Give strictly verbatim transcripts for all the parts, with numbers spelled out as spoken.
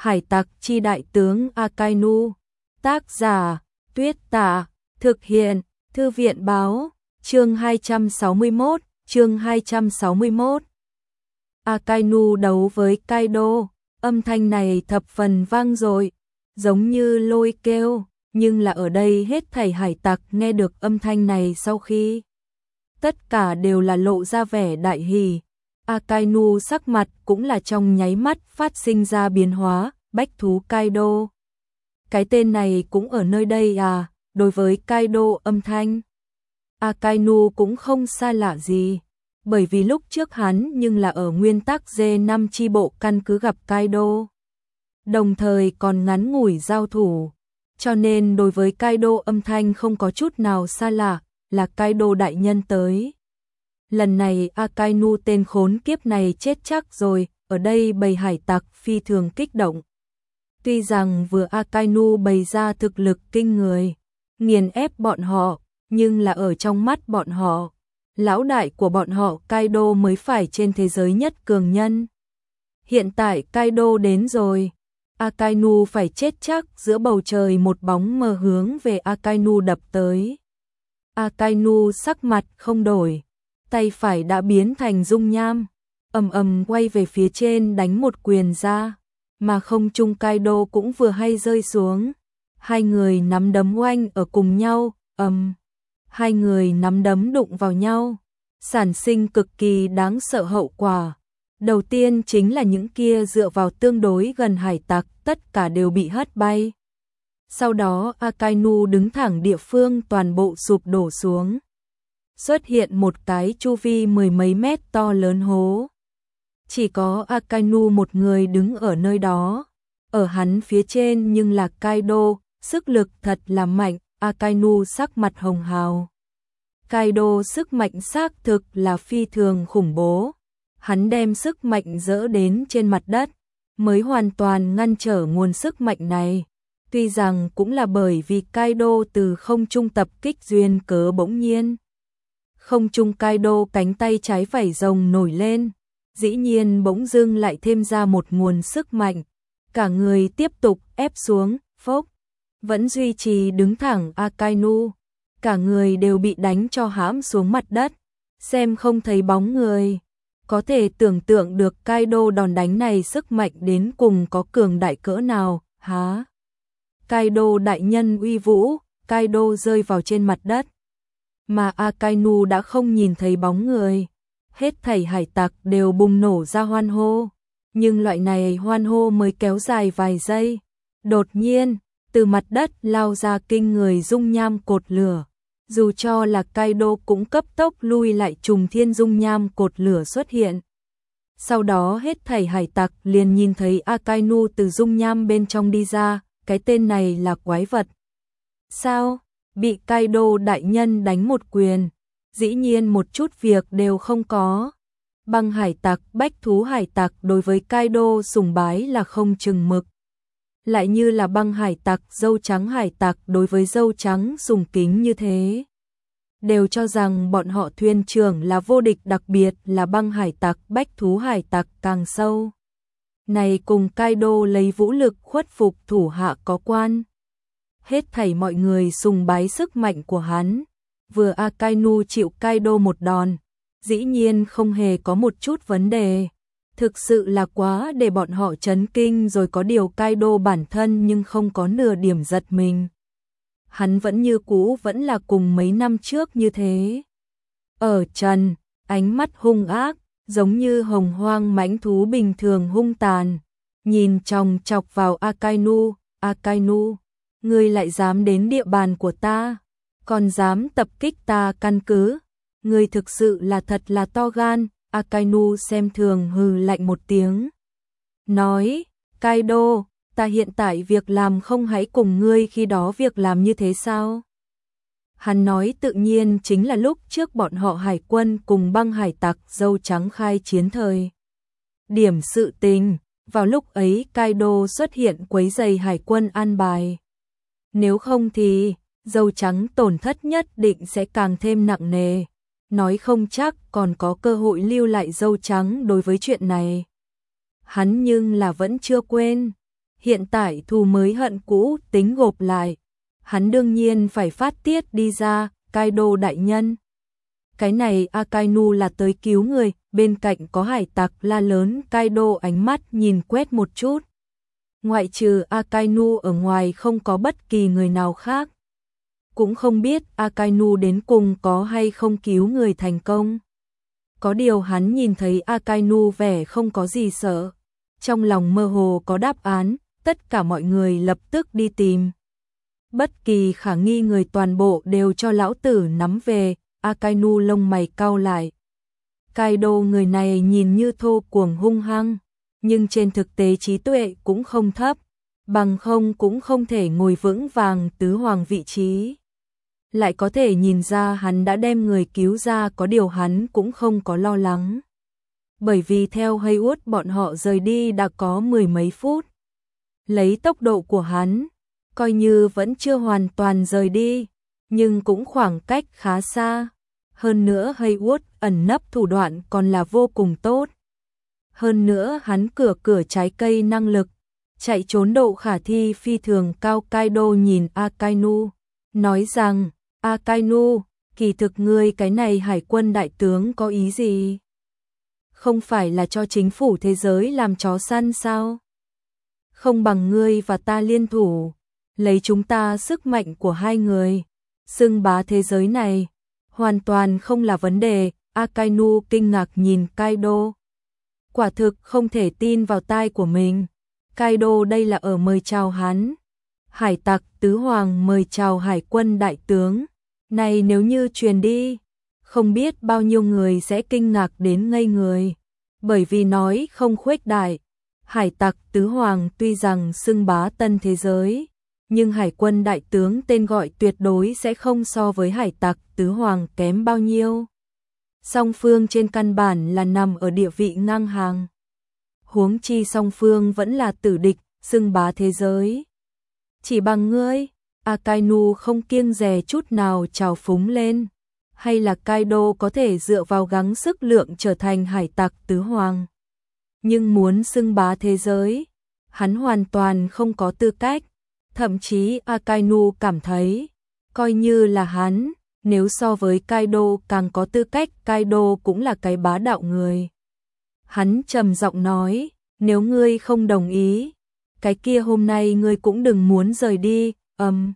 Hải tặc chi đại tướng Akainu. Tác giả Tuyết Tả. Thực hiện Thư viện Báo. Chương hai trăm sáu mươi mốt. Chương hai trăm sáu mươi mốt. Akainu đấu với Kaido. Âm thanh này thập phần vang dội, giống như lôi kêu, nhưng là ở đây hết thảy hải tặc nghe được âm thanh này sau khi tất cả đều là lộ ra vẻ đại hỉ. Akainu sắc mặt cũng là trong nháy mắt phát sinh ra biến hóa, bách thú Kaido. Cái tên này cũng ở nơi đây à? Đối với Kaido âm thanh, Akainu cũng không xa lạ gì, bởi vì lúc trước hắn nhưng là ở nguyên tắc G năm chi bộ căn cứ gặp Kaido, đồng thời còn ngắn ngủi giao thủ, cho nên đối với Kaido âm thanh không có chút nào xa lạ, là Kaido đại nhân tới. Lần này Akainu tên khốn kiếp này chết chắc rồi, ở đây bầy hải tặc phi thường kích động. Tuy rằng vừa Akainu bày ra thực lực kinh người, nghiền ép bọn họ, nhưng là ở trong mắt bọn họ, lão đại của bọn họ Kaido mới phải trên thế giới nhất cường nhân. Hiện tại Kaido đến rồi, Akainu phải chết chắc. Giữa bầu trời một bóng mờ hướng về Akainu đập tới. Akainu sắc mặt không đổi, tay phải đã biến thành dung nham, ầm ầm quay về phía trên đánh một quyền ra, mà không trung Kaido cũng vừa hay rơi xuống. Hai người nắm đấm oanh ở cùng nhau, ầm. Hai người nắm đấm đụng vào nhau, sản sinh cực kỳ đáng sợ hậu quả. Đầu tiên chính là những kia dựa vào tương đối gần hải tặc, tất cả đều bị hất bay. Sau đó Akainu đứng thẳng địa phương toàn bộ sụp đổ xuống. Xuất hiện một cái chu vi mười mấy mét to lớn hố. Chỉ có Akainu một người đứng ở nơi đó. Ở hắn phía trên nhưng là Kaido, sức lực thật là mạnh. Akainu sắc mặt hồng hào. Kaido sức mạnh xác thực là phi thường khủng bố. Hắn đem sức mạnh dỡ đến trên mặt đất, mới hoàn toàn ngăn trở nguồn sức mạnh này. Tuy rằng cũng là bởi vì Kaido từ không trung tập kích duyên cớ bỗng nhiên. Không trung Kaido cánh tay trái vảy rồng nổi lên, dĩ nhiên bỗng dưng lại thêm ra một nguồn sức mạnh. Cả người tiếp tục ép xuống, phốc. Vẫn duy trì đứng thẳng Akainu, cả người đều bị đánh cho hãm xuống mặt đất, xem không thấy bóng người. Có thể tưởng tượng được Kaido đòn đánh này sức mạnh đến cùng có cường đại cỡ nào, há. Kaido đại nhân uy vũ, Kaido rơi vào trên mặt đất. Mà Akainu đã không nhìn thấy bóng người. Hết thảy hải tặc đều bùng nổ ra hoan hô, nhưng loại này hoan hô mới kéo dài vài giây. Đột nhiên, từ mặt đất lao ra kinh người dung nham cột lửa. Dù cho là Kaido cũng cấp tốc lui lại, trùng thiên dung nham cột lửa xuất hiện. Sau đó hết thảy hải tặc liền nhìn thấy Akainu từ dung nham bên trong đi ra, cái tên này là quái vật. Sao? Bị Kaido đại nhân đánh một quyền, dĩ nhiên một chút việc đều không có. Băng hải tặc, bách thú hải tặc đối với Kaido sùng bái là không chừng mực. Lại như là băng hải tặc, dâu trắng hải tặc đối với dâu trắng sùng kính như thế. Đều cho rằng bọn họ thuyền trưởng là vô địch, đặc biệt là băng hải tặc, bách thú hải tặc càng sâu. Này cùng Kaido lấy vũ lực khuất phục thủ hạ có quan. Hết thảy mọi người sùng bái sức mạnh của hắn. Vừa Akainu chịu Kaido một đòn, dĩ nhiên không hề có một chút vấn đề. Thực sự là quá để bọn họ chấn kinh rồi, có điều Kaido bản thân nhưng không có nửa điểm giật mình. Hắn vẫn như cũ vẫn là cùng mấy năm trước như thế. Ở trần, ánh mắt hung ác, giống như hồng hoang mãnh thú bình thường hung tàn. Nhìn chòng chọc vào Akainu, Akainu, ngươi lại dám đến địa bàn của ta, còn dám tập kích ta căn cứ. Ngươi thực sự là thật là to gan. Akainu xem thường hừ lạnh một tiếng. Nói, Kaido, ta hiện tại việc làm không hãy cùng ngươi khi đó việc làm như thế sao? Hắn nói tự nhiên chính là lúc trước bọn họ hải quân cùng băng hải tặc dâu trắng khai chiến thời. Điểm sự tình, vào lúc ấy Kaido xuất hiện quấy rầy hải quân an bài. Nếu không thì, dâu trắng tổn thất nhất định sẽ càng thêm nặng nề. Nói không chắc còn có cơ hội lưu lại dâu trắng đối với chuyện này. Hắn nhưng là vẫn chưa quên. Hiện tại thù mới hận cũ tính gộp lại, hắn đương nhiên phải phát tiết đi ra, Kaido đại nhân. Cái này Akainu là tới cứu người, bên cạnh có hải tặc la lớn, Kaido ánh mắt nhìn quét một chút. Ngoại trừ Akainu ở ngoài không có bất kỳ người nào khác. Cũng không biết Akainu đến cùng có hay không cứu người thành công. Có điều hắn nhìn thấy Akainu vẻ không có gì sợ. Trong lòng mơ hồ có đáp án, tất cả mọi người lập tức đi tìm. Bất kỳ khả nghi người toàn bộ đều cho lão tử nắm về, Akainu lông mày cau lại. Kaido người này nhìn như thô cuồng hung hăng, nhưng trên thực tế trí tuệ cũng không thấp, bằng không cũng không thể ngồi vững vàng tứ hoàng vị trí. Lại có thể nhìn ra hắn đã đem người cứu ra, có điều hắn cũng không có lo lắng. Bởi vì theo Haywood bọn họ rời đi đã có mười mấy phút. Lấy tốc độ của hắn, coi như vẫn chưa hoàn toàn rời đi, nhưng cũng khoảng cách khá xa. Hơn nữa Haywood ẩn nấp thủ đoạn còn là vô cùng tốt. Hơn nữa hắn cửa cửa trái cây năng lực, chạy trốn độ khả thi phi thường cao. Kaido nhìn Akainu, nói rằng, Akainu, kỳ thực ngươi cái này hải quân đại tướng có ý gì? Không phải là cho chính phủ thế giới làm chó săn sao? Không bằng ngươi và ta liên thủ, lấy chúng ta sức mạnh của hai người, xưng bá thế giới này, hoàn toàn không là vấn đề. Akainu kinh ngạc nhìn Kaido. Quả thực không thể tin vào tai của mình. Kaido đây là ở mời chào hắn. Hải tặc tứ hoàng mời chào hải quân đại tướng. Này nếu như truyền đi, không biết bao nhiêu người sẽ kinh ngạc đến ngây người. Bởi vì nói không khuếch đại, hải tặc tứ hoàng tuy rằng xưng bá tân thế giới, nhưng hải quân đại tướng tên gọi tuyệt đối sẽ không so với hải tặc tứ hoàng kém bao nhiêu. Song phương trên căn bản là nằm ở địa vị ngang hàng. Huống chi song phương vẫn là tử địch, xưng bá thế giới. Chỉ bằng ngươi, Akainu không kiêng dè chút nào trào phúng lên. Hay là Kaido có thể dựa vào gắng sức lượng trở thành hải tặc tứ hoàng. Nhưng muốn xưng bá thế giới, hắn hoàn toàn không có tư cách. Thậm chí Akainu cảm thấy, coi như là hắn, nếu so với Kaido càng có tư cách, Kaido cũng là cái bá đạo người. Hắn trầm giọng nói, nếu ngươi không đồng ý, cái kia hôm nay ngươi cũng đừng muốn rời đi. Ầm. Um,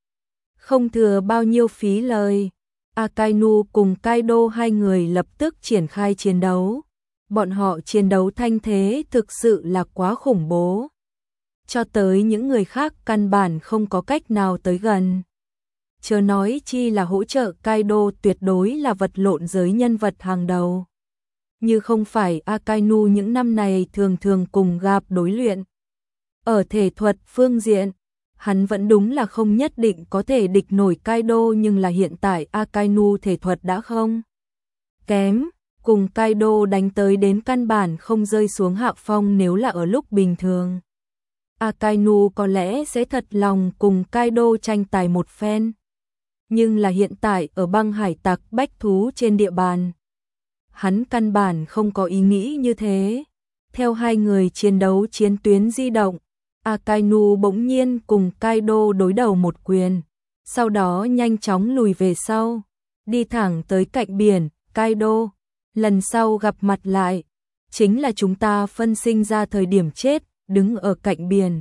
không thừa bao nhiêu phí lời, Akainu cùng Kaido hai người lập tức triển khai chiến đấu. Bọn họ chiến đấu thanh thế thực sự là quá khủng bố. Cho tới những người khác căn bản không có cách nào tới gần. Chớ nói chi là hỗ trợ, Kaido tuyệt đối là vật lộn giới nhân vật hàng đầu. Như không phải Akainu những năm này thường thường cùng gặp đối luyện. Ở thể thuật phương diện, hắn vẫn đúng là không nhất định có thể địch nổi Kaido, nhưng là hiện tại Akainu thể thuật đã không kém, cùng Kaido đánh tới đến căn bản không rơi xuống hạ phong. Nếu là ở lúc bình thường, Akainu có lẽ sẽ thật lòng cùng Kaido tranh tài một phen. Nhưng là hiện tại ở băng hải tặc bách thú trên địa bàn, hắn căn bản không có ý nghĩ như thế. Theo hai người chiến đấu chiến tuyến di động, Akainu bỗng nhiên cùng Kaido đối đầu một quyền, sau đó nhanh chóng lùi về sau, đi thẳng tới cạnh biển. Kaido, lần sau gặp mặt lại, chính là chúng ta phân sinh ra thời điểm chết, đứng ở cạnh biển.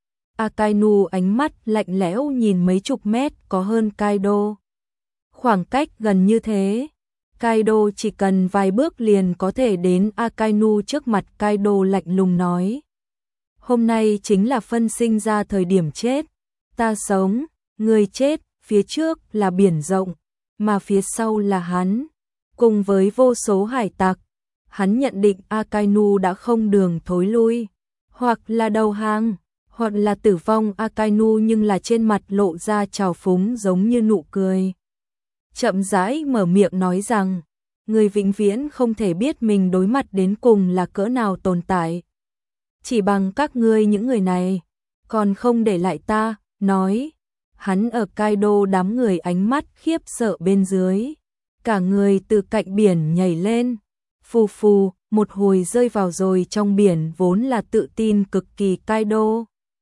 Akainu ánh mắt lạnh lẽo nhìn mấy chục mét có hơn Kaido. Khoảng cách gần như thế, Kaido chỉ cần vài bước liền có thể đến. Akainu trước mặt Kaido lạnh lùng nói, hôm nay chính là phân sinh ra thời điểm chết, ta sống, người chết, phía trước là biển rộng, mà phía sau là hắn, cùng với vô số hải tặc. Hắn nhận định Akainu đã không đường thối lui, hoặc là đầu hàng, hoặc là tử vong. Akainu nhưng là trên mặt lộ ra trào phúng giống như nụ cười. Chậm rãi mở miệng nói rằng, người vĩnh viễn không thể biết mình đối mặt đến cùng là cỡ nào tồn tại. Chỉ bằng các ngươi những người này, còn không để lại ta, nói. Hắn ở Kaido đám người ánh mắt khiếp sợ bên dưới. Cả người từ cạnh biển nhảy lên, phù phù, một hồi rơi vào rồi trong biển. Vốn là tự tin cực kỳ Kaido,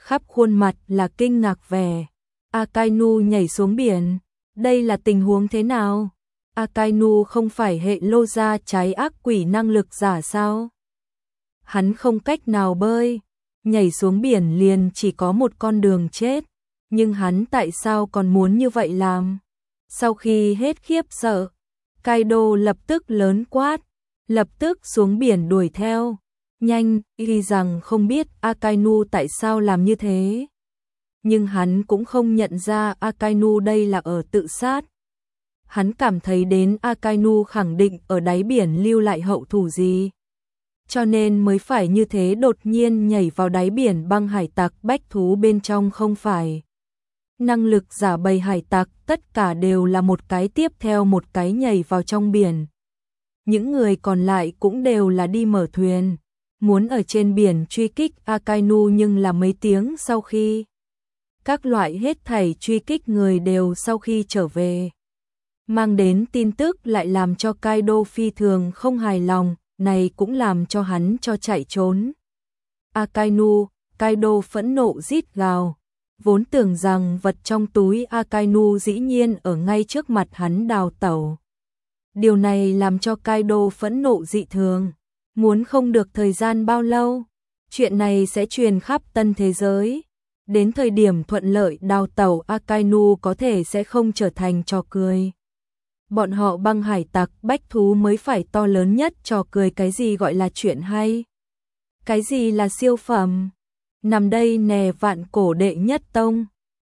khắp khuôn mặt là kinh ngạc vẻ. Akainu nhảy xuống biển, đây là tình huống thế nào? Akainu không phải hệ lô gia trái ác quỷ năng lực giả sao? Hắn không cách nào bơi, nhảy xuống biển liền chỉ có một con đường chết, nhưng hắn tại sao còn muốn như vậy làm? Sau khi hết khiếp sợ, Kaido lập tức lớn quát, lập tức xuống biển đuổi theo. Nhanh, y rằng không biết Akainu tại sao làm như thế. Nhưng hắn cũng không nhận ra Akainu đây là ở tự sát. Hắn cảm thấy đến Akainu khẳng định ở đáy biển lưu lại hậu thủ gì. Cho nên mới phải như thế đột nhiên nhảy vào đáy biển băng hải tặc bách thú bên trong không phải. Năng lực giả bầy hải tặc tất cả đều là một cái tiếp theo một cái nhảy vào trong biển. Những người còn lại cũng đều là đi mở thuyền, muốn ở trên biển truy kích Akainu, nhưng là mấy tiếng sau khi các loại hết thảy truy kích người đều sau khi trở về. Mang đến tin tức lại làm cho Kaido phi thường không hài lòng, này cũng làm cho hắn cho chạy trốn. Akainu, Kaido phẫn nộ rít gào, vốn tưởng rằng vật trong túi Akainu dĩ nhiên ở ngay trước mặt hắn đào tẩu. Điều này làm cho Kaido phẫn nộ dị thường, muốn không được thời gian bao lâu, chuyện này sẽ truyền khắp tân thế giới. Đến thời điểm thuận lợi đào tẩu Akainu có thể sẽ không trở thành trò cười. Bọn họ băng hải tặc bách thú mới phải to lớn nhất trò cười, cái gì gọi là chuyện hay? Cái gì là siêu phẩm? Nằm đây nè vạn cổ đệ nhất tông.